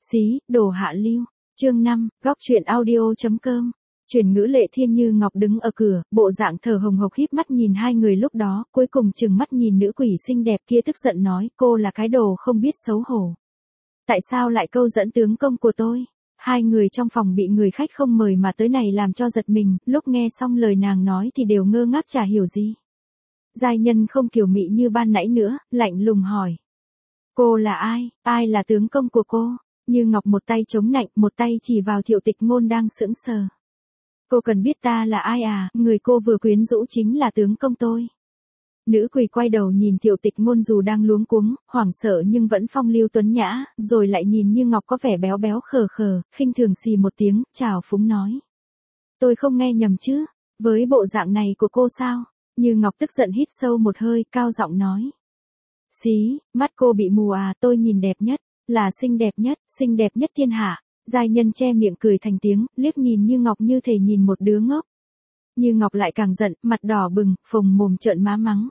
Xí, đồ hạ lưu. Chương 5, góc truyện audio.com. Chuyển ngữ Lệ Thiên Như Ngọc đứng ở cửa, bộ dạng thở hồng hộc híp mắt nhìn hai người lúc đó, cuối cùng chừng mắt nhìn nữ quỷ xinh đẹp kia tức giận nói, cô là cái đồ không biết xấu hổ. Tại sao lại câu dẫn tướng công của tôi? Hai người trong phòng bị người khách không mời mà tới này làm cho giật mình, lúc nghe xong lời nàng nói thì đều ngơ ngác chả hiểu gì. Giai nhân không kiều mị như ban nãy nữa, lạnh lùng hỏi. Cô là ai? Ai là tướng công của cô? Như Ngọc một tay chống nạnh, một tay chỉ vào Thiệu Tịch Ngôn đang sững sờ. Cô cần biết ta là ai à? Người cô vừa quyến rũ chính là tướng công tôi. Nữ quỷ quay đầu nhìn Thiệu Tịch Ngôn dù đang luống cuống, hoảng sợ nhưng vẫn phong lưu tuấn nhã, rồi lại nhìn Như Ngọc có vẻ béo béo khờ khờ, khinh thường xì một tiếng, chào phúng nói. Tôi không nghe nhầm chứ? Với bộ dạng này của cô sao? Như Ngọc tức giận hít sâu một hơi, cao giọng nói. Xí, mắt cô bị mù à? Tôi nhìn đẹp nhất, là xinh đẹp nhất thiên hạ. Giai nhân che miệng cười thành tiếng, liếc nhìn Như Ngọc như thể nhìn một đứa ngốc. Như Ngọc lại càng giận, mặt đỏ bừng, phồng mồm trợn má mắng.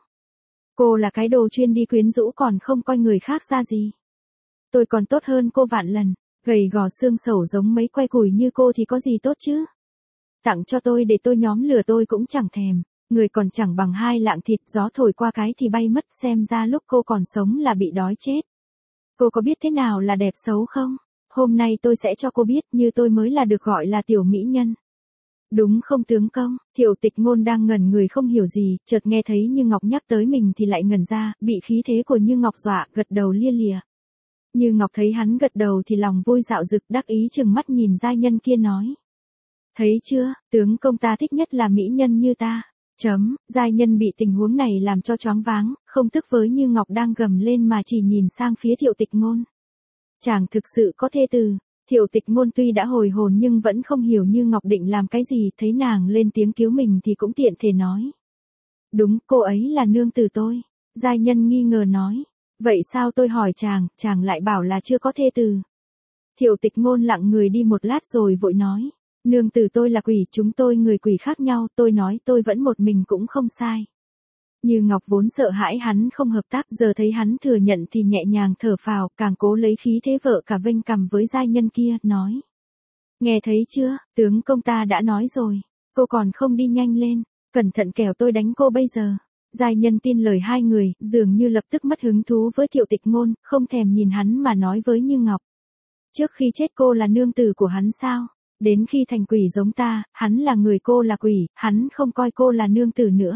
Cô là cái đồ chuyên đi quyến rũ còn không coi người khác ra gì. Tôi còn tốt hơn cô vạn lần, gầy gò xương sẩu giống mấy que củi như cô thì có gì tốt chứ. Tặng cho tôi để tôi nhóm lửa tôi cũng chẳng thèm, người còn chẳng bằng hai lạng thịt, gió thổi qua cái thì bay mất, xem ra lúc cô còn sống là bị đói chết. Cô có biết thế nào là đẹp xấu không? Hôm nay tôi sẽ cho cô biết, như tôi mới là được gọi là tiểu mỹ nhân. Đúng không tướng công? Thiệu Tịch Ngôn đang ngẩn người không hiểu gì, chợt nghe thấy Như Ngọc nhắc tới mình thì lại ngẩn ra, bị khí thế của Như Ngọc dọa, gật đầu lia lịa. Như Ngọc thấy hắn gật đầu thì lòng vui dạo dực, đắc ý chừng mắt nhìn giai nhân kia nói. Thấy chưa, tướng công ta thích nhất là mỹ nhân như ta. Giai nhân bị tình huống này làm cho choáng váng, không tức với Như Ngọc đang gầm lên mà chỉ nhìn sang phía Thiệu Tịch Ngôn. Chàng thực sự có thê tử. Thiệu Tịch Ngôn tuy đã hồi hồn nhưng vẫn không hiểu Như Ngọc định làm cái gì, thấy nàng lên tiếng cứu mình thì cũng tiện thể nói. Đúng, cô ấy là nương tử tôi. Giai nhân nghi ngờ nói. Vậy sao tôi hỏi chàng lại bảo là chưa có thê tử. Thiệu Tịch Ngôn lặng người đi một lát rồi vội nói. Nương tử tôi là quỷ, chúng tôi người quỷ khác nhau, tôi nói tôi vẫn một mình cũng không sai. Như Ngọc vốn sợ hãi hắn không hợp tác, giờ thấy hắn thừa nhận thì nhẹ nhàng thở phào, càng cố lấy khí thế vợ cả vênh cằm với giai nhân kia, nói. Nghe thấy chưa, tướng công ta đã nói rồi, cô còn không đi nhanh lên, cẩn thận kẻo tôi đánh cô bây giờ. Giai nhân tin lời hai người, dường như lập tức mất hứng thú với Thiệu Tịch Ngôn, không thèm nhìn hắn mà nói với Như Ngọc. Trước khi chết cô là nương tử của hắn sao? Đến khi thành quỷ giống ta, hắn là người cô là quỷ, hắn không coi cô là nương tử nữa.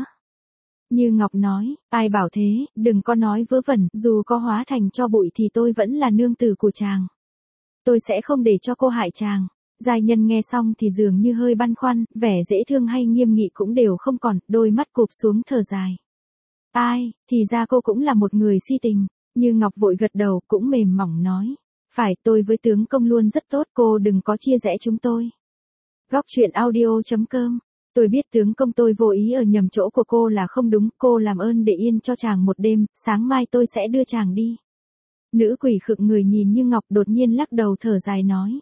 Như Ngọc nói, ai bảo thế, đừng có nói vớ vẩn, dù có hóa thành cho bụi thì tôi vẫn là nương tử của chàng. Tôi sẽ không để cho cô hại chàng. Giai nhân nghe xong thì dường như hơi băn khoăn, vẻ dễ thương hay nghiêm nghị cũng đều không còn, đôi mắt cụp xuống thở dài. Ai, thì ra cô cũng là một người si tình. Như Ngọc vội gật đầu, cũng mềm mỏng nói. Phải, tôi với tướng công luôn rất tốt, cô đừng có chia rẽ chúng tôi. Góc truyện audio.com. Tôi biết tướng công tôi vô ý ở nhầm chỗ của cô là không đúng, cô làm ơn để yên cho chàng một đêm, sáng mai tôi sẽ đưa chàng đi. Nữ quỷ khựng người nhìn Như Ngọc, đột nhiên lắc đầu thở dài nói.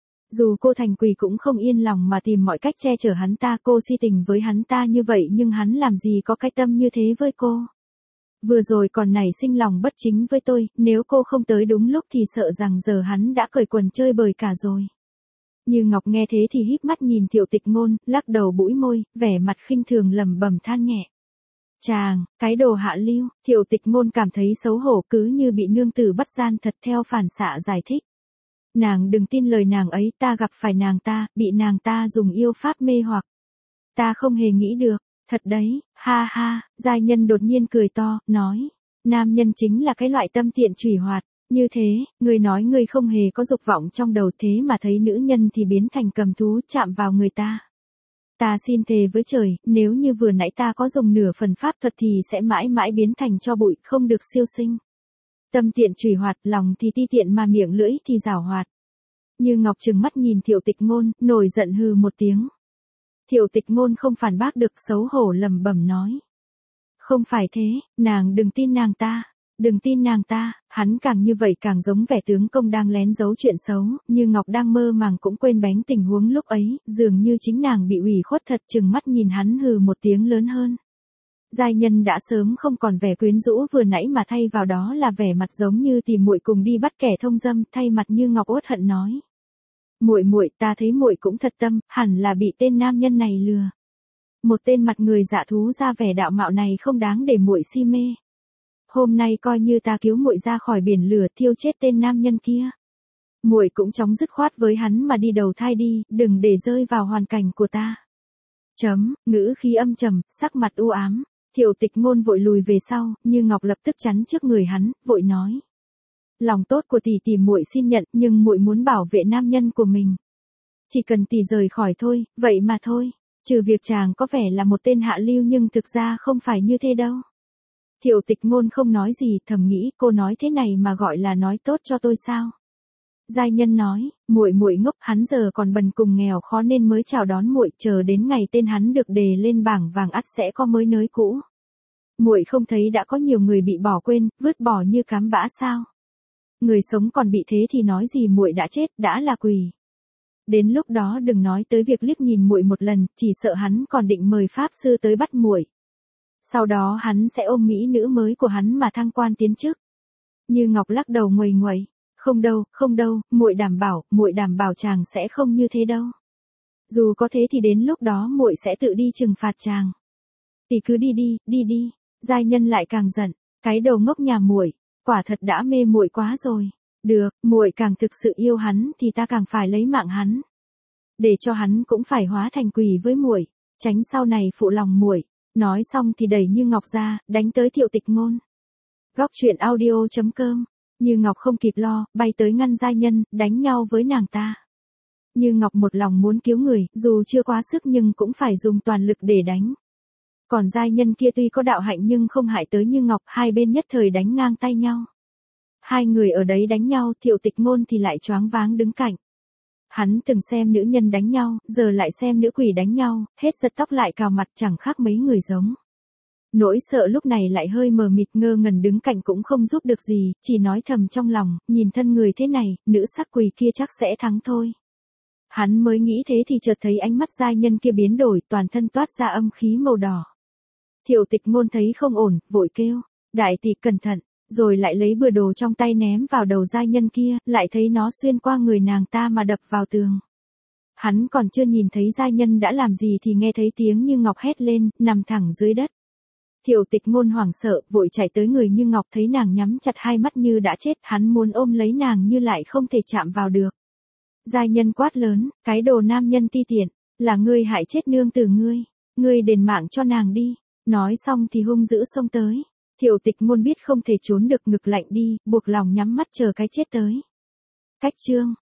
Dù cô thành quỷ cũng không yên lòng mà tìm mọi cách che chở hắn ta, cô si tình với hắn ta như vậy nhưng hắn làm gì có cái tâm như thế với cô. Vừa rồi còn nảy sinh lòng bất chính với tôi, nếu cô không tới đúng lúc thì sợ rằng giờ hắn đã cởi quần chơi bời cả rồi. Như Ngọc nghe thế thì híp mắt nhìn Thiệu Tịch Ngôn, lắc đầu bũi môi, vẻ mặt khinh thường lẩm bẩm than nhẹ. Chàng, cái đồ hạ lưu. Thiệu Tịch Ngôn cảm thấy xấu hổ, cứ như bị nương tử bắt gian thật, theo phản xạ giải thích. Nàng đừng tin lời nàng ấy, ta gặp phải nàng ta, bị nàng ta dùng yêu pháp mê hoặc. Ta không hề nghĩ được, thật đấy, ha ha. Giai nhân đột nhiên cười to, nói. Nam nhân chính là cái loại tâm tiện trùy hoạt. Như thế, người nói người không hề có dục vọng trong đầu, thế mà thấy nữ nhân thì biến thành cầm thú chạm vào người ta. Ta xin thề với trời, nếu như vừa nãy ta có dùng nửa phần pháp thuật thì sẽ mãi mãi biến thành tro bụi, không được siêu sinh. Tâm tiện trùy hoạt, lòng thì ti tiện mà miệng lưỡi thì giảo hoạt. Như Ngọc trừng mắt nhìn Thiệu Tịch Ngôn, nổi giận hừ một tiếng. Thiệu Tịch Ngôn không phản bác được, xấu hổ lẩm bẩm nói. Không phải thế, nàng đừng tin nàng ta. Đừng tin nàng ta, hắn càng như vậy càng giống vẻ tướng công đang lén giấu chuyện xấu, Như Ngọc đang mơ màng cũng quên bén tình huống lúc ấy, dường như chính nàng bị ủy khuất thật, chừng mắt nhìn hắn hừ một tiếng lớn hơn. Giai nhân đã sớm không còn vẻ quyến rũ vừa nãy mà thay vào đó là vẻ mặt giống như tìm muội cùng đi bắt kẻ thông dâm, thay mặt Như Ngọc uất hận nói. Muội muội, ta thấy muội cũng thật tâm, hẳn là bị tên nam nhân này lừa. Một tên mặt người dạ thú ra vẻ đạo mạo này không đáng để muội si mê. Hôm nay coi như ta cứu muội ra khỏi biển lửa thiêu chết tên nam nhân kia. Muội cũng chóng dứt khoát với hắn mà đi đầu thai đi, đừng để rơi vào hoàn cảnh của ta. Ngữ khí âm trầm, sắc mặt u ám. Thiệu Tịch Ngôn vội lùi về sau, Như Ngọc lập tức chắn trước người hắn, vội nói. Lòng tốt của tỷ tỷ muội xin nhận, nhưng muội muốn bảo vệ nam nhân của mình. Chỉ cần tỷ rời khỏi thôi, vậy mà thôi. Trừ việc chàng có vẻ là một tên hạ lưu nhưng thực ra không phải như thế đâu. Thiệu Tịch Ngôn không nói gì, thầm nghĩ cô nói thế này mà gọi là nói tốt cho tôi sao? Giai nhân nói, muội ngốc, hắn giờ còn bần cùng nghèo khó nên mới chào đón muội, chờ đến ngày tên hắn được đề lên bảng vàng ắt sẽ có mới nới cũ. Muội không thấy đã có nhiều người bị bỏ quên, vứt bỏ như cám bã sao? Người sống còn bị thế thì nói gì muội đã chết, đã là quỷ. Đến lúc đó đừng nói tới việc liếc nhìn muội một lần, chỉ sợ hắn còn định mời pháp sư tới bắt muội. Sau đó hắn sẽ ôm mỹ nữ mới của hắn mà thăng quan tiến chức. Như Ngọc lắc đầu nguầy nguậy, không đâu, muội đảm bảo chàng sẽ không như thế đâu. Dù có thế thì đến lúc đó muội sẽ tự đi trừng phạt chàng. Tỷ cứ đi đi. Giai nhân lại càng giận, cái đầu ngốc nhà muội, quả thật đã mê muội quá rồi. Được, muội càng thực sự yêu hắn thì ta càng phải lấy mạng hắn. Để cho hắn cũng phải hóa thành quỷ với muội, tránh sau này phụ lòng muội. Nói xong thì đẩy Như Ngọc ra, đánh tới Thiệu Tịch Ngôn. Góc truyện audio.com. Như Ngọc không kịp lo, bay tới ngăn giai nhân, đánh nhau với nàng ta. Như Ngọc một lòng muốn cứu người, dù chưa quá sức nhưng cũng phải dùng toàn lực để đánh. Còn giai nhân kia tuy có đạo hạnh nhưng không hại tới Như Ngọc, hai bên nhất thời đánh ngang tay nhau. Hai người ở đấy đánh nhau, Thiệu Tịch Ngôn thì lại choáng váng đứng cạnh. Hắn từng xem nữ nhân đánh nhau, giờ lại xem nữ quỷ đánh nhau, hết giật tóc lại cào mặt chẳng khác mấy người giống. Nỗi sợ lúc này lại hơi mờ mịt, ngơ ngẩn đứng cạnh cũng không giúp được gì, chỉ nói thầm trong lòng, nhìn thân người thế này, nữ sắc quỷ kia chắc sẽ thắng thôi. Hắn mới nghĩ thế thì chợt thấy ánh mắt giai nhân kia biến đổi, toàn thân toát ra âm khí màu đỏ. Thiệu Tịch Ngôn thấy không ổn, vội kêu, đại tỷ cẩn thận, rồi lại lấy bừa đồ trong tay ném vào đầu giai nhân kia, lại thấy nó xuyên qua người nàng ta mà đập vào tường. Hắn còn chưa nhìn thấy giai nhân đã làm gì thì nghe thấy tiếng Như Ngọc hét lên, nằm thẳng dưới đất. Thiệu Tịch Ngôn hoảng sợ, vội chạy tới người Như Ngọc, thấy nàng nhắm chặt hai mắt như đã chết, hắn muốn ôm lấy nàng nhưng lại không thể chạm vào được. Giai nhân quát lớn, cái đồ nam nhân ti tiện, là ngươi hại chết nương tử ngươi đền mạng cho nàng đi. Nói xong thì hung dữ xông tới. Thiệu Tịch Ngôn biết không thể trốn được, ngực lạnh đi, buộc lòng nhắm mắt chờ cái chết tới. Cách chương